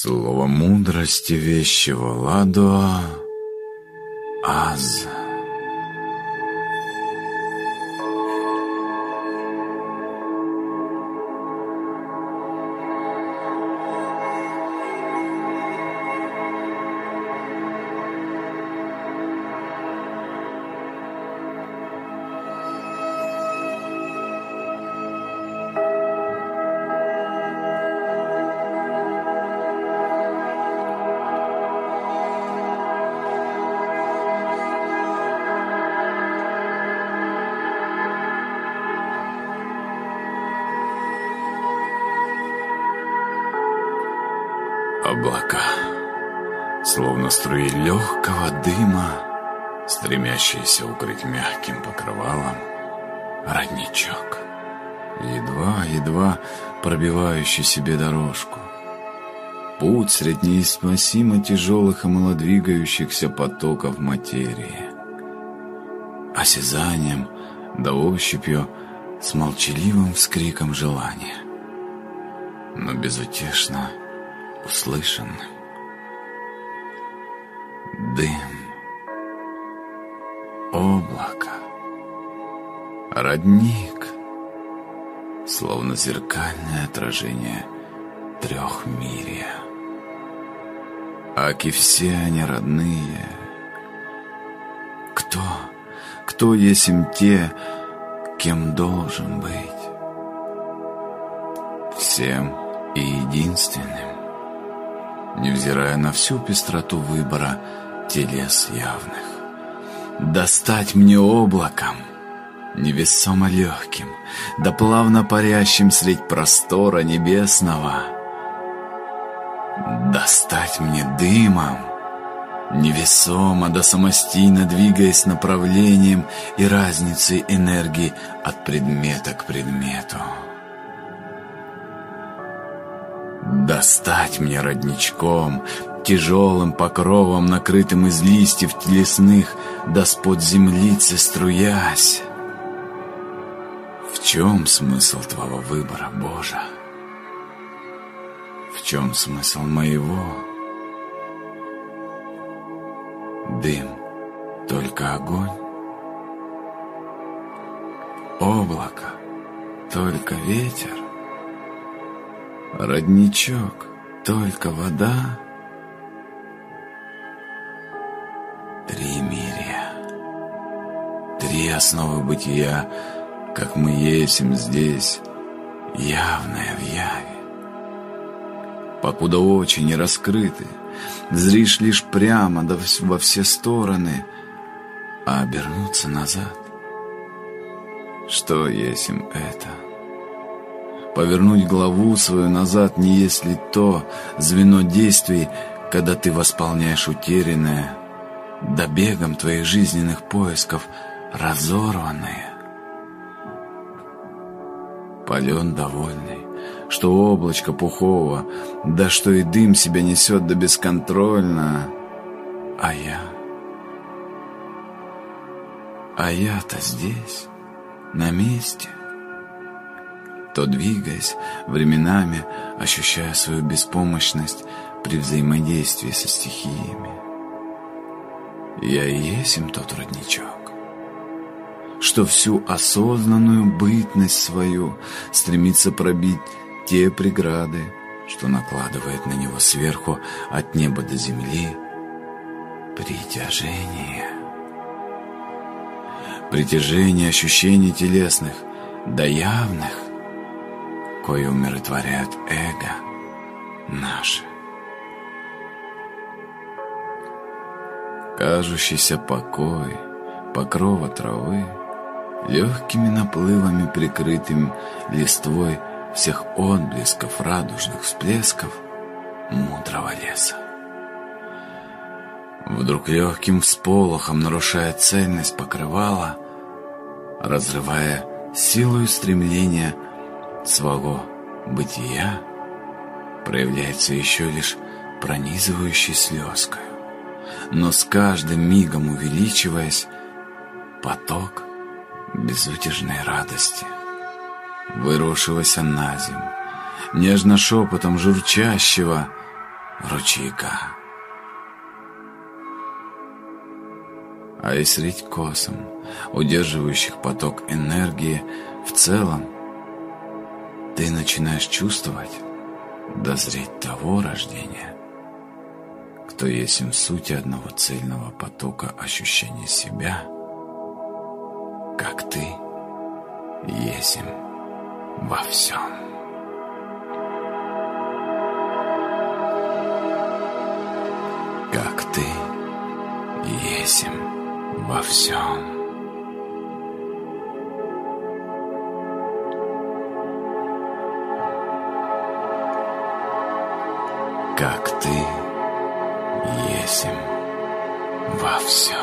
Слово мудрости вещего Ладоа Аз. Облака, словно струи легкого дыма, стремящиеся укрыть мягким покрывалом родничок, едва-едва пробивающий себе дорожку. Путь средь неизносимо тяжелых и малодвигающихся потоков материи, осязанием да ощупью с молчаливым вскриком желания, но безутешно услышанным. Дым, облако, родник, словно зеркальное отражение трехмирия. Аки все они родные. Кто есть им те, кем должен быть? Всем и единственным, невзирая на всю пестроту выбора телес явных. Достать мне облаком, невесомо легким, да плавно парящим средь простора небесного. Достать мне дымом, невесомо да самостийно двигаясь направлением и разницей энергии от предмета к предмету. Достать мне родничком, тяжелым покровом, накрытым из листьев телесных, да с-под землицы струясь. В чем смысл твоего выбора, Боже? В чем смысл моего? Дым, только огонь? Облако, только ветер? Родничок, только вода? Три мирия, три основы бытия, как мы есим здесь, явное в яве. Покуда очи не раскрыты, зришь лишь прямо да во все стороны, а обернуться назад. Что есим это? Повернуть голову свою назад не есть ли то звено действий, когда ты восполняешь утерянное, да бегом твоих жизненных поисков разорванные? Полен довольный, что облачко пухового, да что и дым себя несет да бесконтрольно, а я-то здесь, на месте. То двигаясь, временами ощущая свою беспомощность при взаимодействии со стихиями. Я и есть им тот родничок, что всю осознанную бытность свою стремится пробить те преграды, что накладывает на него сверху от неба до земли притяжение. Притяжение ощущений телесных до явных, кои умиротворяют эго наше. Кажущийся покой покрова травы, легкими наплывами прикрытым листвой всех отблесков радужных всплесков мудрого леса. Вдруг легким всполохом нарушая цельность покрывала, разрывая силою стремления своего бытия, проявляется еще лишь пронизывающей слезкою, но с каждым мигом увеличиваясь, поток безутешной радости, вырушиваясь на земь, нежно шепотом журчащего, ручейка. А и средь косм, удерживающих поток энергии, в целом ты начинаешь чувствовать, дозреть того рождения, кто есть им суть одного цельного потока ощущения себя, как ты есть им во всем. Как ты есть им во всем. Как ты есть им во всем.